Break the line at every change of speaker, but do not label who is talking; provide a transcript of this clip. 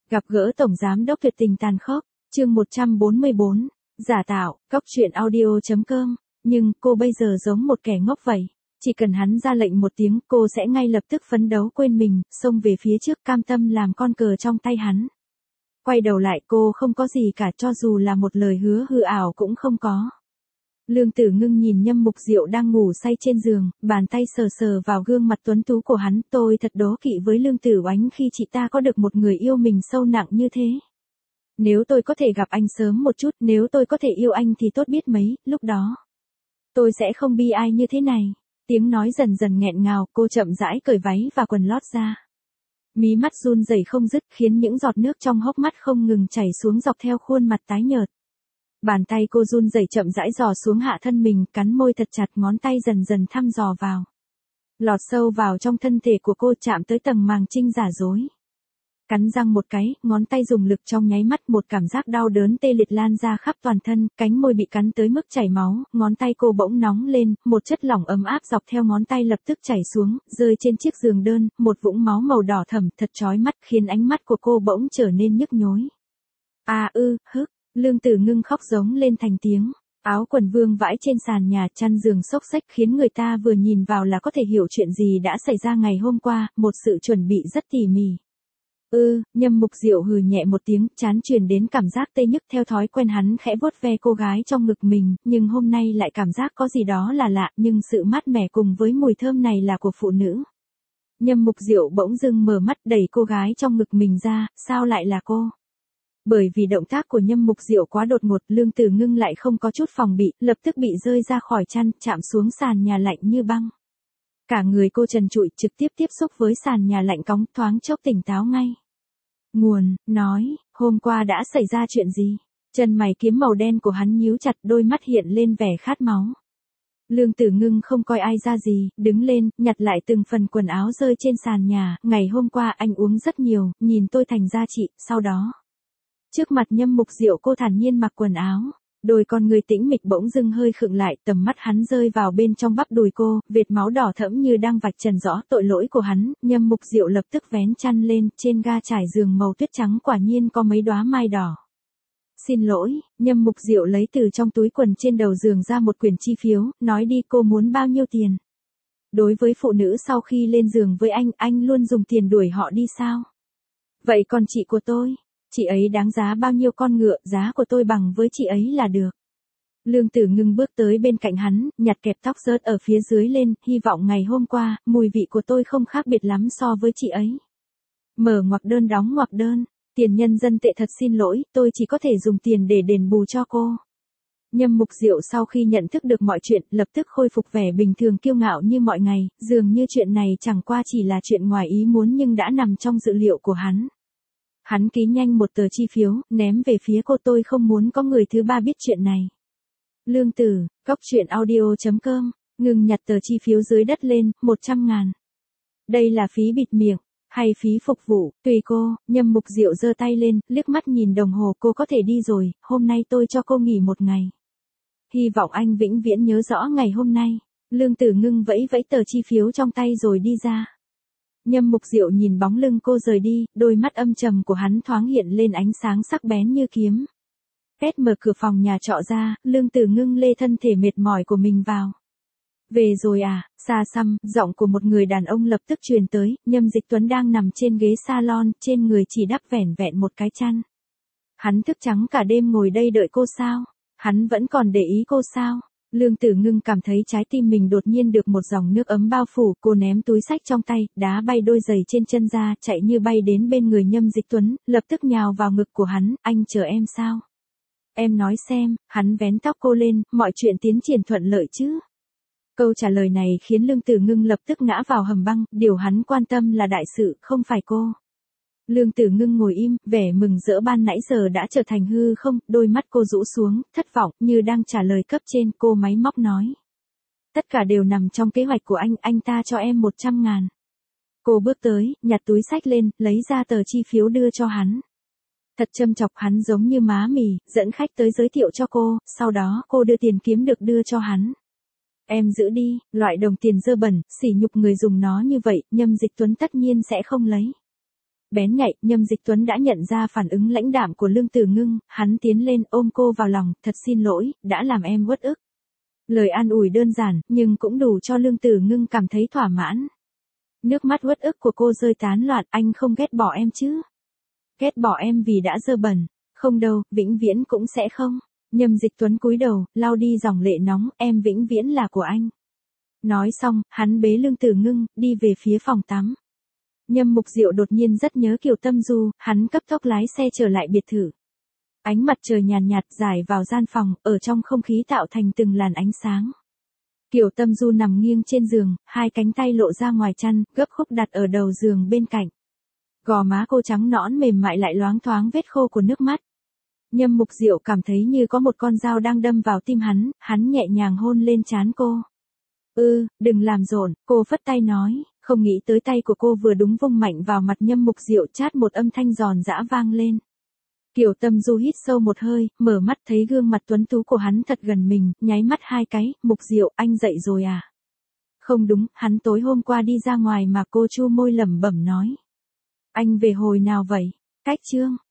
Gặp gỡ Tổng Giám đốc tuyệt tình tàn khốc, chương 144, giả tạo, cóc truyện audio.com, nhưng cô bây giờ giống một kẻ ngốc vậy. Chỉ cần hắn ra lệnh một tiếng cô sẽ ngay lập tức phấn đấu quên mình, xông về phía trước cam tâm làm con cờ trong tay hắn. Quay đầu lại cô không có gì cả, cho dù là một lời hứa hư ảo cũng không có. Lương Tử Ngưng nhìn Nhâm Mục Diệu đang ngủ say trên giường, bàn tay sờ sờ vào gương mặt tuấn tú của hắn. Tôi thật đố kỵ với Lương Tử Oánh khi chị ta có được một người yêu mình sâu nặng như thế. Nếu tôi có thể gặp anh sớm một chút, nếu tôi có thể yêu anh thì tốt biết mấy, lúc đó tôi sẽ không bi ai như thế này. Tiếng nói dần dần nghẹn ngào, cô chậm rãi cởi váy và quần lót ra. Mí mắt run rẩy không dứt khiến những giọt nước trong hốc mắt không ngừng chảy xuống dọc theo khuôn mặt tái nhợt. Bàn tay cô run rẩy chậm rãi dò xuống hạ thân mình, cắn môi thật chặt, ngón tay dần dần thăm dò vào. Lọt sâu vào trong thân thể của cô, chạm tới tầng màng trinh giả dối. Cắn răng một cái, ngón tay dùng lực, trong nháy mắt một cảm giác đau đớn tê liệt lan ra khắp toàn thân, cánh môi bị cắn tới mức chảy máu, ngón tay cô bỗng nóng lên, một chất lỏng ấm áp dọc theo ngón tay lập tức chảy xuống, rơi trên chiếc giường đơn, một vũng máu màu đỏ thẫm thật chói mắt khiến ánh mắt của cô bỗng trở nên nhức nhối. Lương Tử Ngưng khóc giống lên thành tiếng. Áo quần vương vãi trên sàn nhà, chăn giường xốc xếch khiến người ta vừa nhìn vào là có thể hiểu chuyện gì đã xảy ra ngày hôm qua, một sự chuẩn bị rất tỉ mỉ. Nhâm Mục Diệu hừ nhẹ một tiếng, chán truyền đến cảm giác tê nhức. Theo thói quen hắn khẽ vuốt ve cô gái trong ngực mình, nhưng hôm nay lại cảm giác có gì đó là lạ, nhưng sự mát mẻ cùng với mùi thơm này là của phụ nữ. Nhâm Mục Diệu bỗng dưng mở mắt, đẩy cô gái trong ngực mình ra, sao lại là cô? Bởi vì động tác của Nhâm Mục Diệu quá đột ngột, Lương Tử Ngưng lại không có chút phòng bị, lập tức bị rơi ra khỏi chăn, chạm xuống sàn nhà lạnh như băng. Cả người cô trần trụi, trực tiếp tiếp xúc với sàn nhà lạnh cóng, thoáng chốc tỉnh táo ngay. Nói, hôm qua đã xảy ra chuyện gì? Chân mày kiếm màu đen của hắn nhíu chặt, đôi mắt hiện lên vẻ khát máu. Lương Tử Ngưng không coi ai ra gì, đứng lên, nhặt lại từng phần quần áo rơi trên sàn nhà. Ngày hôm qua anh uống rất nhiều, nhìn tôi thành ra chị, sau đó. Trước mặt Nhâm Mục Diệu cô thản nhiên mặc quần áo. Đôi con người tĩnh mịch bỗng dưng hơi khựng lại, tầm mắt hắn rơi vào bên trong bắp đùi cô, vệt máu đỏ thẫm như đang vạch trần rõ tội lỗi của hắn. Nhâm Mục Diệu lập tức vén chăn lên, trên ga trải giường màu tuyết trắng quả nhiên có mấy đóa mai đỏ. Xin lỗi, Nhâm Mục Diệu lấy từ trong túi quần trên đầu giường ra một quyển chi phiếu, nói đi, cô muốn bao nhiêu tiền? Đối với phụ nữ sau khi lên giường với anh luôn dùng tiền đuổi họ đi sao? Vậy còn chị của tôi? Chị ấy đáng giá bao nhiêu con ngựa, giá của tôi bằng với chị ấy là được. Lương Tử Ngưng bước tới bên cạnh hắn, nhặt kẹp tóc rớt ở phía dưới lên, hy vọng ngày hôm qua, mùi vị của tôi không khác biệt lắm so với chị ấy. Mở ngoặc đơn đóng ngoặc đơn, tiền nhân dân tệ, thật xin lỗi, tôi chỉ có thể dùng tiền để đền bù cho cô. Nhâm Mục Diệu sau khi nhận thức được mọi chuyện, lập tức khôi phục vẻ bình thường kiêu ngạo như mọi ngày, dường như chuyện này chẳng qua chỉ là chuyện ngoài ý muốn nhưng đã nằm trong dự liệu của hắn. Hắn ký nhanh một tờ chi phiếu, ném về phía cô, tôi không muốn có người thứ ba biết chuyện này. Lương Tử, cóc truyện audio.com, ngừng nhặt tờ chi phiếu dưới đất lên, 100.000. Đây là phí bịt miệng, hay phí phục vụ, tùy cô. Nhâm Mục Diệu giơ tay lên, liếc mắt nhìn đồng hồ, cô có thể đi rồi, hôm nay tôi cho cô nghỉ một ngày. Hy vọng anh vĩnh viễn nhớ rõ ngày hôm nay. Lương Tử Ngưng vẫy vẫy tờ chi phiếu trong tay rồi đi ra. Nhâm Mục Diệu nhìn bóng lưng cô rời đi, đôi mắt âm trầm của hắn thoáng hiện lên ánh sáng sắc bén như kiếm. Két mở cửa phòng nhà trọ ra, Lương Tử Ngưng lê thân thể mệt mỏi của mình vào. Về rồi à? Xa xăm, giọng của một người đàn ông lập tức truyền tới. Nhâm Dịch Tuấn đang nằm trên ghế salon, trên người chỉ đắp vẻn vẹn một cái chăn. Hắn thức trắng cả đêm ngồi đây đợi cô sao? Hắn vẫn còn để ý cô sao? Lương Tử Ngưng cảm thấy trái tim mình đột nhiên được một dòng nước ấm bao phủ, cô ném túi xách trong tay, đá bay đôi giày trên chân ra, chạy như bay đến bên người Nhâm Dịch Tuấn, lập tức nhào vào ngực của hắn, anh chờ em sao? Em nói xem, hắn vén tóc cô lên, mọi chuyện tiến triển thuận lợi chứ? Câu trả lời này khiến Lương Tử Ngưng lập tức ngã vào hầm băng, điều hắn quan tâm là đại sự, không phải cô. Lương Tử Ngưng ngồi im, vẻ mừng rỡ ban nãy giờ đã trở thành hư không, đôi mắt cô rũ xuống, thất vọng, như đang trả lời cấp trên, cô máy móc nói. Tất cả đều nằm trong kế hoạch của anh ta cho em 100.000. Cô bước tới, nhặt túi xách lên, lấy ra tờ chi phiếu đưa cho hắn. Thật châm chọc, hắn giống như má mì, dẫn khách tới giới thiệu cho cô, sau đó cô đưa tiền kiếm được đưa cho hắn. Em giữ đi, loại đồng tiền dơ bẩn, sỉ nhục người dùng nó như vậy, Nhâm Dịch Tuấn tất nhiên sẽ không lấy. Bén nhạy, Nhâm Dịch Tuấn đã nhận ra phản ứng lãnh đạm của Lương Tử Ngưng, hắn tiến lên ôm cô vào lòng, thật xin lỗi, đã làm em uất ức. Lời an ủi đơn giản, nhưng cũng đủ cho Lương Tử Ngưng cảm thấy thỏa mãn. Nước mắt uất ức của cô rơi tán loạn, anh không ghét bỏ em chứ? Ghét bỏ em vì đã dơ bẩn. Không đâu, vĩnh viễn cũng sẽ không. Nhâm Dịch Tuấn cúi đầu, lau đi dòng lệ nóng, em vĩnh viễn là của anh. Nói xong, hắn bế Lương Tử Ngưng, đi về phía phòng tắm. Nhâm Mục Diệu đột nhiên rất nhớ Kiều Tâm Du, hắn cấp tốc lái xe trở lại biệt thự. Ánh mặt trời nhàn nhạt rải vào gian phòng, ở trong không khí tạo thành từng làn ánh sáng. Kiều Tâm Du nằm nghiêng trên giường, hai cánh tay lộ ra ngoài chăn, gấp khúc đặt ở đầu giường bên cạnh. Gò má cô trắng nõn mềm mại lại loáng thoáng vết khô của nước mắt. Nhâm Mục Diệu cảm thấy như có một con dao đang đâm vào tim hắn nhẹ nhàng hôn lên trán cô. Đừng làm rộn, cô phất tay nói, không nghĩ tới tay của cô vừa đúng vung mạnh vào mặt Nhâm Mục Diệu, chát một âm thanh giòn giã vang lên. Kiều Tâm Du hít sâu một hơi, mở mắt thấy gương mặt tuấn tú của hắn thật gần mình, nháy mắt hai cái, Mục Diệu, anh dậy rồi à? Không đúng, hắn tối hôm qua đi ra ngoài mà, cô chu môi lẩm bẩm nói. Anh về hồi nào vậy? Cách chương